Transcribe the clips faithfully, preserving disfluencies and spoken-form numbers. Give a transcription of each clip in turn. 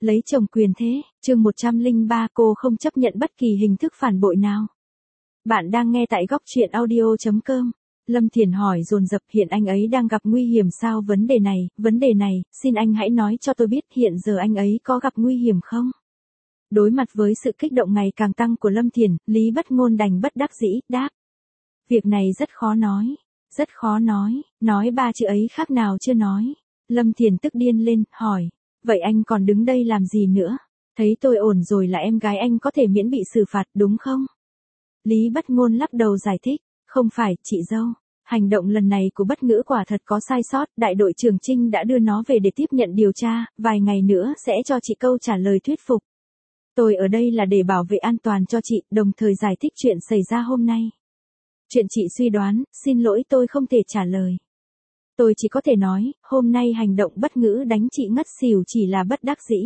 Lấy chồng quyền thế, chương một trăm lẻ ba cô không chấp nhận bất kỳ hình thức phản bội nào. Bạn đang nghe tại góc truyện audio chấm com. Lâm Thiền hỏi dồn dập hiện anh ấy đang gặp nguy hiểm sao vấn đề này, vấn đề này, xin anh hãy nói cho tôi biết hiện giờ anh ấy có gặp nguy hiểm không? Đối mặt với sự kích động ngày càng tăng của Lâm Thiền, Lý Bất Ngôn đành bất đắc dĩ, đáp. Việc này rất khó nói, rất khó nói, nói ba chữ ấy khác nào chưa nói. Lâm Thiền tức điên lên, hỏi. Vậy anh còn đứng đây làm gì nữa? Thấy tôi ổn rồi là em gái anh có thể miễn bị xử phạt đúng không? Lý Bất Ngôn lắc đầu giải thích. Không phải, chị dâu. Hành động lần này của Bất Ngữ quả thật có sai sót. Đại đội trưởng Trinh đã đưa nó về để tiếp nhận điều tra. Vài ngày nữa sẽ cho chị câu trả lời thuyết phục. Tôi ở đây là để bảo vệ an toàn cho chị, đồng thời giải thích chuyện xảy ra hôm nay. Chuyện chị suy đoán, xin lỗi tôi không thể trả lời. Tôi chỉ có thể nói, hôm nay hành động Bất Ngữ đánh chị ngất xỉu chỉ là bất đắc dĩ.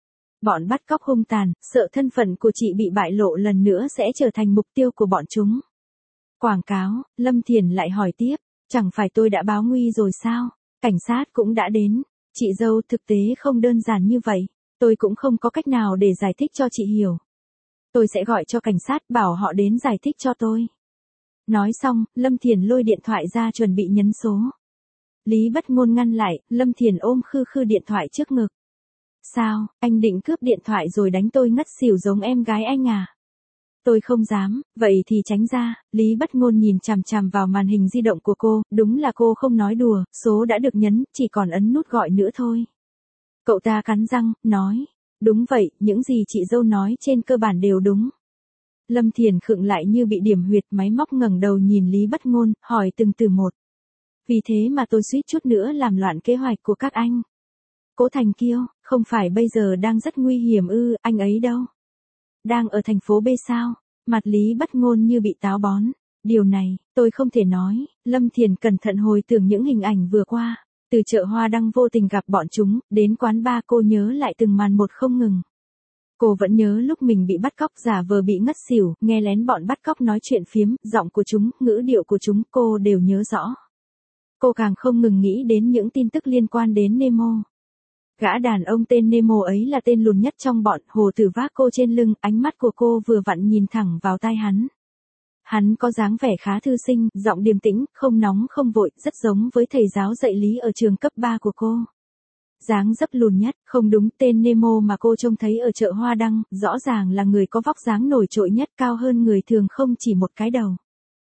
Bọn bắt cóc hung tàn, sợ thân phận của chị bị bại lộ lần nữa sẽ trở thành mục tiêu của bọn chúng. Quảng cáo, Lâm Thiền lại hỏi tiếp, chẳng phải tôi đã báo nguy rồi sao? Cảnh sát cũng đã đến. Chị dâu thực tế không đơn giản như vậy, tôi cũng không có cách nào để giải thích cho chị hiểu. Tôi sẽ gọi cho cảnh sát bảo họ đến giải thích cho tôi. Nói xong, Lâm Thiền lôi điện thoại ra chuẩn bị nhấn số. Lý Bất Ngôn ngăn lại, Lâm Thiền ôm khư khư điện thoại trước ngực. Sao, anh định cướp điện thoại rồi đánh tôi ngất xỉu giống em gái anh à? Tôi không dám, vậy thì tránh ra. Lý Bất Ngôn nhìn chằm chằm vào màn hình di động của cô, đúng là cô không nói đùa, số đã được nhấn, chỉ còn ấn nút gọi nữa thôi. Cậu ta cắn răng, nói, đúng vậy, những gì chị dâu nói trên cơ bản đều đúng. Lâm Thiền khựng lại như bị điểm huyệt, máy móc ngẩng đầu nhìn Lý Bất Ngôn, hỏi từng từ một. Vì thế mà tôi suýt chút nữa làm loạn kế hoạch của các anh. Cố Thành Kiêu, không phải bây giờ đang rất nguy hiểm ư, anh ấy đâu? Đang ở thành phố B sao? Mặt Lý Bất Ngôn như bị táo bón. Điều này, tôi không thể nói. Lâm Thiền cẩn thận hồi tưởng những hình ảnh vừa qua. Từ chợ Hoa Đăng vô tình gặp bọn chúng, đến quán bar cô nhớ lại từng màn một không ngừng. Cô vẫn nhớ lúc mình bị bắt cóc giả vờ bị ngất xỉu, nghe lén bọn bắt cóc nói chuyện phiếm, giọng của chúng, ngữ điệu của chúng, cô đều nhớ rõ. Cô càng không ngừng nghĩ đến những tin tức liên quan đến Nemo. Gã đàn ông tên Nemo ấy là tên lùn nhất trong bọn, hồ tử vác cô trên lưng, ánh mắt của cô vừa vặn nhìn thẳng vào tai hắn. Hắn có dáng vẻ khá thư sinh, giọng điềm tĩnh, không nóng không vội, rất giống với thầy giáo dạy lý ở trường cấp ba của cô. Dáng dấp lùn nhất, không đúng, tên Nemo mà cô trông thấy ở chợ Hoa Đăng, rõ ràng là người có vóc dáng nổi trội nhất, cao hơn người thường không chỉ một cái đầu.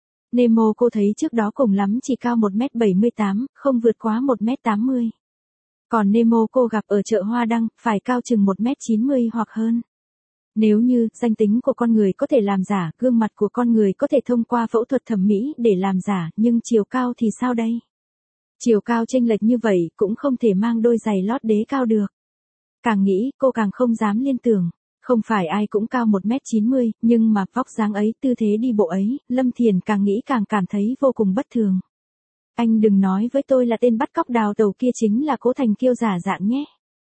Nemo cô thấy trước đó cùng lắm chỉ cao một mét bảy mươi tám, không vượt quá một mét tám mươi. Còn Nemo cô gặp ở chợ Hoa Đăng, phải cao chừng một mét chín mươi hoặc hơn. Nếu như, danh tính của con người có thể làm giả, gương mặt của con người có thể thông qua phẫu thuật thẩm mỹ để làm giả, nhưng chiều cao thì sao đây? Chiều cao chênh lệch như vậy cũng không thể mang đôi giày lót đế cao được. Càng nghĩ, cô càng không dám liên tưởng. Không phải ai cũng cao một mét chín mươi, nhưng mà vóc dáng ấy, tư thế đi bộ ấy, Lâm Thiền càng nghĩ càng cảm thấy vô cùng bất thường. Anh đừng nói với tôi là tên bắt cóc đào tàu kia chính là Cố Thành Kiêu giả dạng nhé.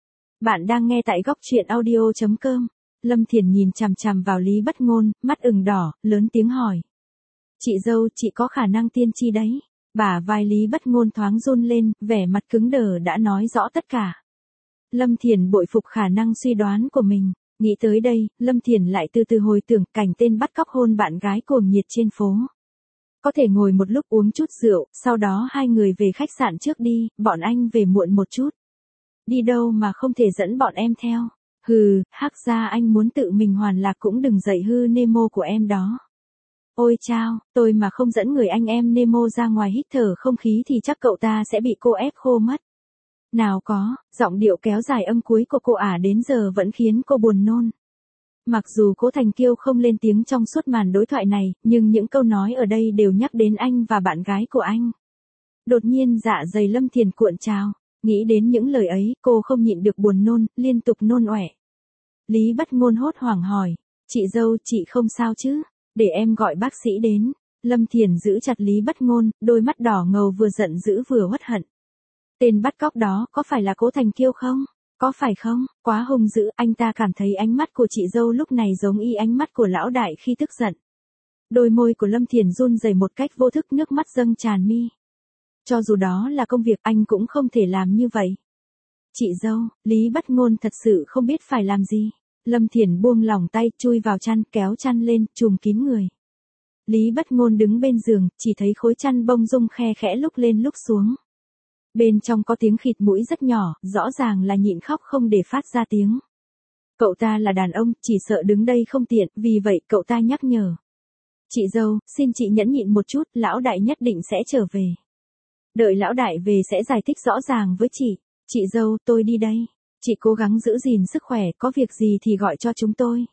Bạn đang nghe tại góc truyện audio chấm com. Lâm Thiền nhìn chằm chằm vào Lý Bất Ngôn, mắt ửng đỏ, lớn tiếng hỏi. Chị dâu, chị có khả năng tiên tri đấy. Bả vai Lý Bất Ngôn thoáng run lên, vẻ mặt cứng đờ đã nói rõ tất cả. Lâm Thiền bội phục khả năng suy đoán của mình. Nghĩ tới đây, Lâm Thiền lại từ từ hồi tưởng cảnh tên bắt cóc hôn bạn gái cuồng nhiệt trên phố. Có thể ngồi một lúc uống chút rượu, sau đó hai người về khách sạn trước đi, bọn anh về muộn một chút. Đi đâu mà không thể dẫn bọn em theo. Hừ, hắc ra anh muốn tự mình hoàn lạc cũng đừng dạy hư Nemo của em đó. Ôi chao, tôi mà không dẫn người anh em Nemo ra ngoài hít thở không khí thì chắc cậu ta sẽ bị cô ép khô mất. Nào có, giọng điệu kéo dài âm cuối của cô ả đến giờ vẫn khiến cô buồn nôn. Mặc dù Cố Thành Kiêu không lên tiếng trong suốt màn đối thoại này, nhưng những câu nói ở đây đều nhắc đến anh và bạn gái của anh. Đột nhiên dạ dày Lâm Thiền cuộn trào, nghĩ đến những lời ấy, cô không nhịn được buồn nôn, liên tục nôn ọe. Lý Bất Ngôn hốt hoảng hỏi, chị dâu, chị không sao chứ? Để em gọi bác sĩ đến. Lâm Thiền giữ chặt Lý Bất Ngôn, đôi mắt đỏ ngầu vừa giận dữ vừa uất hận. Tên bắt cóc đó có phải là Cố Thành Kiêu không? Có phải không? Quá hung dữ, anh ta cảm thấy ánh mắt của chị dâu lúc này giống y ánh mắt của lão đại khi tức giận. Đôi môi của Lâm Thiền run rẩy một cách vô thức, nước mắt dâng tràn mi. Cho dù đó là công việc anh cũng không thể làm như vậy. Chị dâu, Lý Bất Ngôn thật sự không biết phải làm gì. Lâm Thiển buông lỏng tay, chui vào chăn, kéo chăn lên, trùm kín người. Lý Bất Ngôn đứng bên giường, chỉ thấy khối chăn bông rung khe khẽ lúc lên lúc xuống. Bên trong có tiếng khịt mũi rất nhỏ, rõ ràng là nhịn khóc không để phát ra tiếng. Cậu ta là đàn ông, chỉ sợ đứng đây không tiện, vì vậy cậu ta nhắc nhở. Chị dâu, xin chị nhẫn nhịn một chút, lão đại nhất định sẽ trở về. Đợi lão đại về sẽ giải thích rõ ràng với chị. Chị dâu, tôi đi đây. Chị cố gắng giữ gìn sức khỏe, có việc gì thì gọi cho chúng tôi.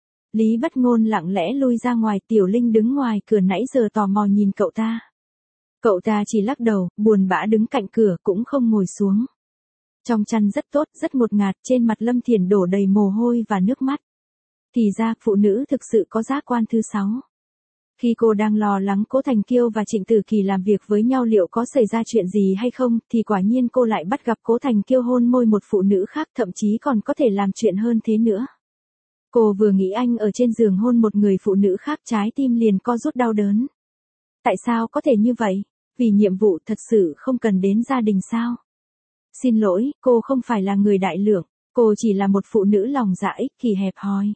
Lý Bất Ngôn lặng lẽ lui ra ngoài, Tiểu Linh đứng ngoài cửa nãy giờ tò mò nhìn cậu ta. Cậu ta chỉ lắc đầu, buồn bã đứng cạnh cửa cũng không ngồi xuống. Trong chăn rất tốt, rất ngột ngạt, trên mặt Lâm Thiển đổ đầy mồ hôi và nước mắt. Thì ra, phụ nữ thực sự có giác quan thứ sáu. Khi cô đang lo lắng Cố Thành Kiêu và Trịnh Tử Kỳ làm việc với nhau liệu có xảy ra chuyện gì hay không, thì quả nhiên cô lại bắt gặp Cố Thành Kiêu hôn môi một phụ nữ khác, thậm chí còn có thể làm chuyện hơn thế nữa. Cô vừa nghĩ anh ở trên giường hôn một người phụ nữ khác, trái tim liền co rút đau đớn. Tại sao có thể như vậy? Vì nhiệm vụ thật sự không cần đến gia đình sao? Xin lỗi, cô không phải là người đại lượng, cô chỉ là một phụ nữ lòng dạ ích kỷ hẹp hòi.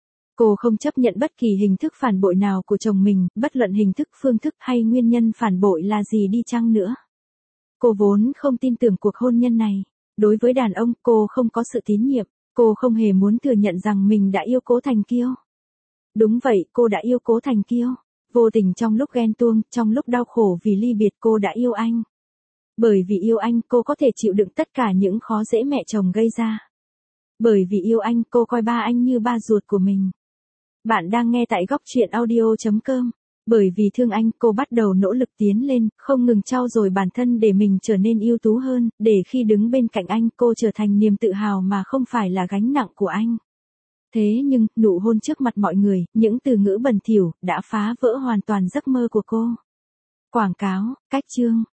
Cô không chấp nhận bất kỳ hình thức phản bội nào của chồng mình, bất luận hình thức, phương thức hay nguyên nhân phản bội là gì đi chăng nữa. Cô vốn không tin tưởng cuộc hôn nhân này. Đối với đàn ông, cô không có sự tín nhiệm. Cô không hề muốn thừa nhận rằng mình đã yêu Cố Thành Kiêu. Đúng vậy, cô đã yêu Cố Thành Kiêu. Vô tình trong lúc ghen tuông, trong lúc đau khổ vì ly biệt cô đã yêu anh. Bởi vì yêu anh, cô có thể chịu đựng tất cả những khó dễ mẹ chồng gây ra. Bởi vì yêu anh, cô coi ba anh như ba ruột của mình. Bạn đang nghe tại góc truyện audio chấm com. Bởi vì thương anh, cô bắt đầu nỗ lực tiến lên, không ngừng trau dồi bản thân để mình trở nên ưu tú hơn, để khi đứng bên cạnh anh, cô trở thành niềm tự hào mà không phải là gánh nặng của anh. Thế nhưng, nụ hôn trước mặt mọi người, những từ ngữ bẩn thỉu, đã phá vỡ hoàn toàn giấc mơ của cô. Quảng cáo, cách chương.